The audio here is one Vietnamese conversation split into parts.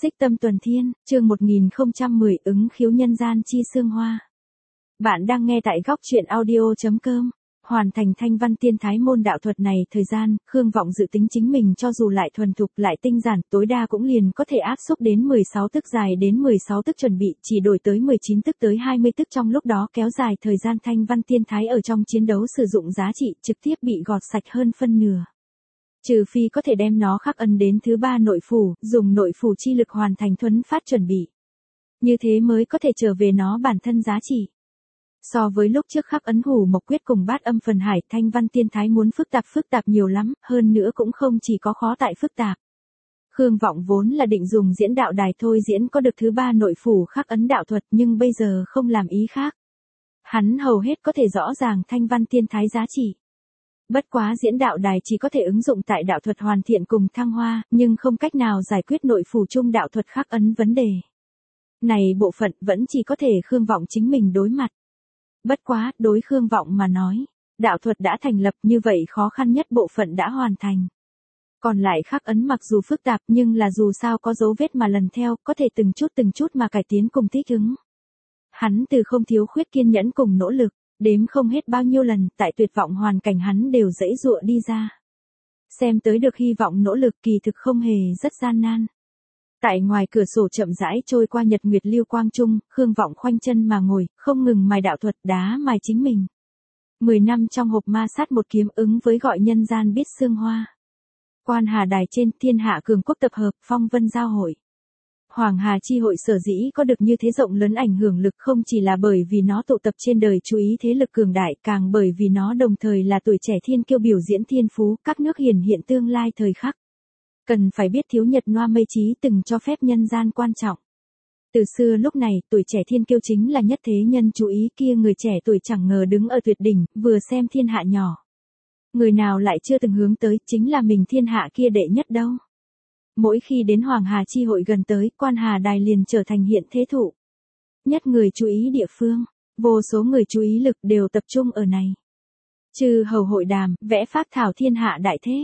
Xích Tâm Tuần Thiên, chương 1010 ứng khiếu nhân gian chi xương hoa. Bạn đang nghe tại góc truyện audio.com. Hoàn thành thanh văn tiên thái môn đạo thuật này thời gian, Khương Vọng dự tính chính mình cho dù lại thuần thục lại tinh giản tối đa cũng liền có thể áp xúc đến 16 tức dài đến 16 tức chuẩn bị, chỉ đổi tới 19 tức tới 20 tức trong lúc đó kéo dài thời gian thanh văn tiên thái ở trong chiến đấu sử dụng giá trị trực tiếp bị gọt sạch hơn phân nửa. Trừ phi có thể đem nó khắc ấn đến thứ ba nội phủ, dùng nội phủ chi lực hoàn thành thuấn phát chuẩn bị. Như thế mới có thể trở về nó bản thân giá trị. So với lúc trước khắc ấn hủ mộc quyết cùng bát âm phần hải, thanh văn tiên thái muốn phức tạp nhiều lắm, hơn nữa cũng không chỉ có khó tại phức tạp. Khương Vọng vốn là định dùng diễn đạo đài thôi diễn có được thứ ba nội phủ khắc ấn đạo thuật nhưng bây giờ không làm ý khác. Hắn hầu hết có thể rõ ràng thanh văn tiên thái giá trị. Bất quá diễn đạo đài chỉ có thể ứng dụng tại đạo thuật hoàn thiện cùng thăng hoa, nhưng không cách nào giải quyết nội phủ chung đạo thuật khắc ấn vấn đề. Này bộ phận vẫn chỉ có thể Khương Vọng chính mình đối mặt. Bất quá, đối Khương Vọng mà nói, đạo thuật đã thành lập như vậy khó khăn nhất bộ phận đã hoàn thành. Còn lại khắc ấn mặc dù phức tạp nhưng là dù sao có dấu vết mà lần theo, có thể từng chút mà cải tiến cùng thích ứng. Hắn từ không thiếu khuyết kiên nhẫn cùng nỗ lực. Đếm không hết bao nhiêu lần, tại tuyệt vọng hoàn cảnh hắn đều giãy giụa đi ra. Xem tới được hy vọng nỗ lực kỳ thực không hề rất gian nan. Tại ngoài cửa sổ chậm rãi trôi qua nhật nguyệt lưu quang trung, Khương Vọng khoanh chân mà ngồi, không ngừng mài đạo thuật đá mài chính mình. 10 năm trong hộp ma sát một kiếm ứng với gọi nhân gian biết xương hoa. Quan Hà đài trên thiên hạ cường quốc tập hợp phong vân giao hội. Hoàng Hà chi hội sở dĩ có được như thế rộng lớn ảnh hưởng lực không chỉ là bởi vì nó tụ tập trên đời chú ý thế lực cường đại, càng bởi vì nó đồng thời là tuổi trẻ thiên kiêu biểu diễn thiên phú, các nước hiển hiện tương lai thời khắc. Cần phải biết thiếu nhật noa mây trí từng cho phép nhân gian quan trọng. Từ xưa lúc này, tuổi trẻ thiên kiêu chính là nhất thế nhân chú ý kia, người trẻ tuổi chẳng ngờ đứng ở tuyệt đỉnh, vừa xem thiên hạ nhỏ. Người nào lại chưa từng hướng tới, chính là mình thiên hạ kia đệ nhất đâu. Mỗi khi đến Hoàng Hà chi hội gần tới, Quan Hà đài liền trở thành hiện thế thụ. Nhất người chú ý địa phương, vô số người chú ý lực đều tập trung ở này. Chư hầu hội đàm, vẽ phác thảo thiên hạ đại thế.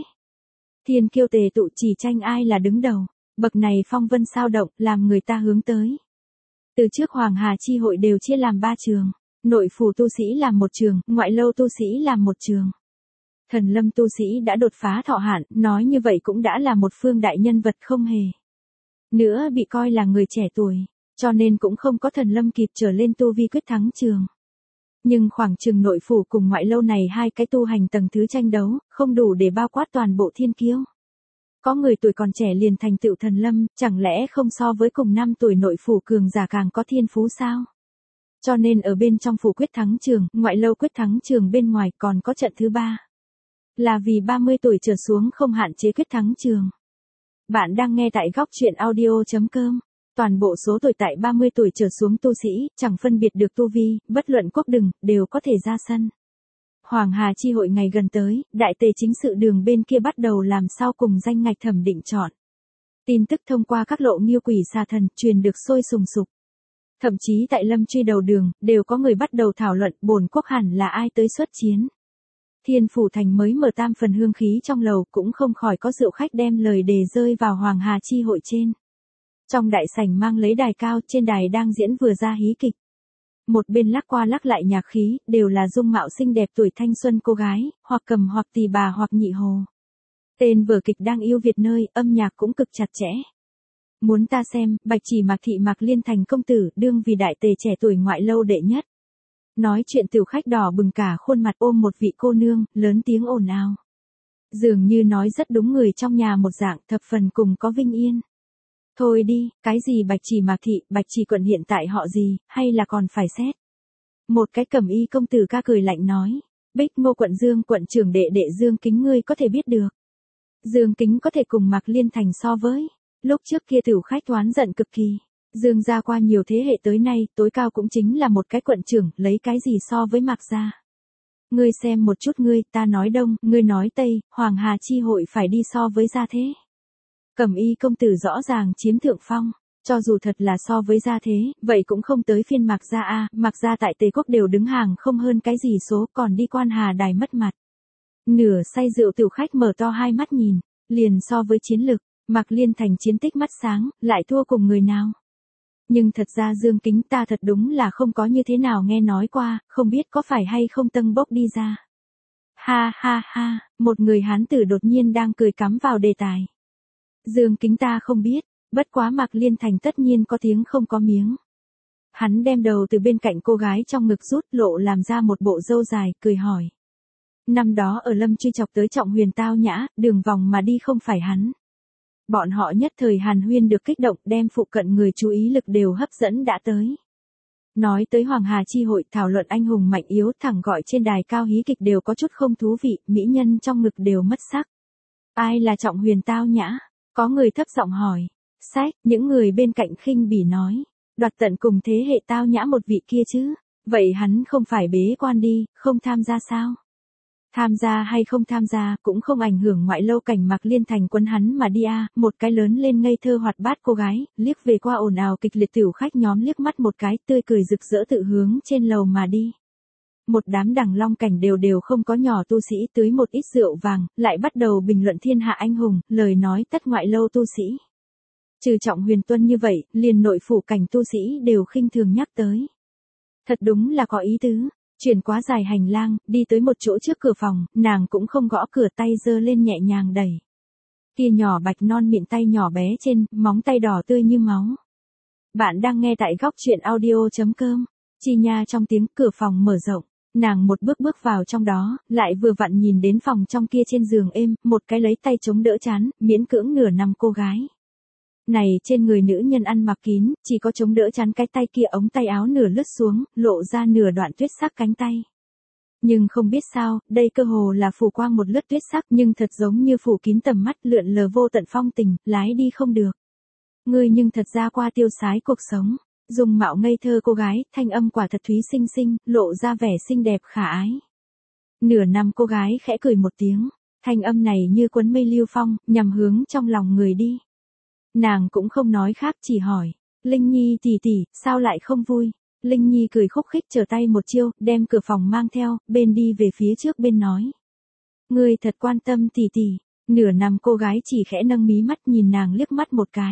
Thiên kiêu tề tụ chỉ tranh ai là đứng đầu, bậc này phong vân sao động, làm người ta hướng tới. Từ trước Hoàng Hà chi hội đều chia làm 3 trường, nội phủ tu sĩ làm một trường, ngoại lâu tu sĩ làm một trường. Thần lâm tu sĩ đã đột phá thọ hạn, nói như vậy cũng đã là một phương đại nhân vật không hề. Nữa bị coi là người trẻ tuổi, cho nên cũng không có thần lâm kịp trở lên tu vi quyết thắng trường. Nhưng khoảng chừng nội phủ cùng ngoại lâu này hai cái tu hành tầng thứ tranh đấu, không đủ để bao quát toàn bộ thiên kiêu. Có người tuổi còn trẻ liền thành tựu thần lâm, chẳng lẽ không so với cùng 5 tuổi nội phủ cường giả càng có thiên phú sao? Cho nên ở bên trong phủ quyết thắng trường, ngoại lâu quyết thắng trường bên ngoài còn có trận thứ 3. Là vì 30 tuổi trở xuống không hạn chế quyết thắng trường. Bạn đang nghe tại góc truyện audio.com. Toàn bộ số tuổi tại 30 tuổi trở xuống tu sĩ, chẳng phân biệt được tu vi, bất luận quốc đừng, đều có thể ra sân. Hoàng Hà chi hội ngày gần tới, đại tề chính sự đường bên kia bắt đầu làm sao cùng danh ngạch thẩm định chọn. Tin tức thông qua các lộ nghiêu quỷ xà thần truyền được sôi sùng sục. Thậm chí tại lâm truy đầu đường, đều có người bắt đầu thảo luận bổn quốc hẳn là ai tới xuất chiến. Thiên Phủ Thành mới mở tam phần hương khí trong lầu cũng không khỏi có rượu khách đem lời đề rơi vào Hoàng Hà chi hội trên. Trong đại sảnh mang lấy đài cao, trên đài đang diễn vừa ra hí kịch. Một bên lắc qua lắc lại nhạc khí, đều là dung mạo xinh đẹp tuổi thanh xuân cô gái, hoặc cầm hoặc tỳ bà hoặc nhị hồ. Tên vở kịch đang yêu Việt nơi, âm nhạc cũng cực chặt chẽ. Muốn ta xem, Bạch Chỉ Mạc thị Mạc Liên thành công tử, đương vì đại tề trẻ tuổi ngoại lâu đệ nhất. Nói chuyện tiểu khách đỏ bừng cả khuôn mặt ôm một vị cô nương, lớn tiếng ồn ào. Dường như nói rất đúng người trong nhà một dạng, thập phần cùng có vinh yên. Thôi đi, cái gì Bạch Chỉ Mạc thị, Bạch Chỉ quận hiện tại họ gì, hay là còn phải xét. Một cái cẩm y công tử ca cười lạnh nói, Bích Ngô quận Dương quận trưởng đệ đệ Dương Kính ngươi có thể biết được. Dương Kính có thể cùng Mạc Liên thành so với, lúc trước kia tiểu khách oán giận cực kỳ. Dương gia qua nhiều thế hệ tới nay, tối cao cũng chính là một cái quận trưởng, lấy cái gì so với Mạc gia. Ngươi xem một chút ngươi, ta nói đông, ngươi nói tây, Hoàng Hà chi hội phải đi so với gia thế. Cẩm y công tử rõ ràng chiếm thượng phong, cho dù thật là so với gia thế, vậy cũng không tới phiên Mạc gia a, Mạc gia tại Tề quốc đều đứng hàng không hơn cái gì số, còn đi Quan Hà đài mất mặt. Nửa say rượu tiểu khách mở to hai mắt nhìn, liền so với chiến lực, Mạc Liên Thành chiến tích mắt sáng, lại thua cùng người nào? Nhưng thật ra Dương Kính ta thật đúng là không có như thế nào nghe nói qua, không biết có phải hay không tâng bốc đi ra. Ha ha ha, một người hán tử đột nhiên đang cười cắm vào đề tài. Dương Kính ta không biết, bất quá Mạc Liên Thành tất nhiên có tiếng không có miếng. Hắn đem đầu từ bên cạnh cô gái trong ngực rút lộ làm ra một bộ râu dài, cười hỏi. Năm đó ở Lâm truy chọc tới Trọng Huyền tao nhã, đường vòng mà đi không phải hắn. Bọn họ nhất thời hàn huyên được kích động đem phụ cận người chú ý lực đều hấp dẫn đã tới. Nói tới Hoàng Hà chi hội thảo luận anh hùng mạnh yếu thẳng gọi trên đài cao hí kịch đều có chút không thú vị, mỹ nhân trong ngực đều mất sắc. Ai là Trọng Huyền tao nhã? Có người thấp giọng hỏi. Sách, những người bên cạnh khinh bỉ nói. Đoạt tận cùng thế hệ tao nhã một vị kia chứ. Vậy hắn không phải bế quan đi, không tham gia sao? Tham gia hay không tham gia cũng không ảnh hưởng ngoại lâu cảnh Mạc Liên Thành quân hắn mà đi a. Một cái lớn lên ngây thơ hoạt bát cô gái, liếc về qua ồn ào kịch liệt tiểu khách nhóm liếc mắt một cái tươi cười rực rỡ tự hướng trên lầu mà đi. Một đám đằng long cảnh đều không có nhỏ tu sĩ tưới một ít rượu vàng, lại bắt đầu bình luận thiên hạ anh hùng, lời nói tất ngoại lâu tu sĩ. Trừ Trọng Huyền tuân như vậy, liền nội phủ cảnh tu sĩ đều khinh thường nhắc tới. Thật đúng là có ý tứ. Chuyển quá dài hành lang, đi tới một chỗ trước cửa phòng, nàng cũng không gõ cửa tay giơ lên nhẹ nhàng đẩy. Kia nhỏ bạch non mịn tay nhỏ bé trên, móng tay đỏ tươi như máu. Bạn đang nghe tại góc truyện audio.com. Chi nha trong tiếng cửa phòng mở rộng, nàng một bước bước vào trong đó, lại vừa vặn nhìn đến phòng trong kia trên giường êm, một cái lấy tay chống đỡ chán, miễn cưỡng nửa nằm cô gái. Này trên người nữ nhân ăn mặc kín, chỉ có chống đỡ chắn cái tay kia ống tay áo nửa lướt xuống, lộ ra nửa đoạn tuyết sắc cánh tay. Nhưng không biết sao, đây cơ hồ là phủ quang một lướt tuyết sắc nhưng thật giống như phủ kín tầm mắt lượn lờ vô tận phong tình, lái đi không được. Ngươi nhưng thật ra qua tiêu sái cuộc sống, dùng mạo ngây thơ cô gái, thanh âm quả thật thúy xinh xinh, lộ ra vẻ xinh đẹp khả ái. Nửa năm cô gái khẽ cười một tiếng, thanh âm này như cuốn mây lưu phong, nhằm hướng trong lòng người đi. Nàng cũng không nói khác chỉ hỏi, Linh Nhi tỷ tỷ, sao lại không vui? Linh Nhi cười khúc khích trở tay một chiêu, đem cửa phòng mang theo, bên đi về phía trước bên nói. Ngươi thật quan tâm tỷ tỷ, nửa năm cô gái chỉ khẽ nâng mí mắt nhìn nàng liếc mắt một cái.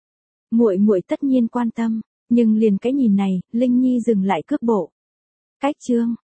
Muội muội tất nhiên quan tâm, nhưng liền cái nhìn này, Linh Nhi dừng lại cước bộ. Cách chương,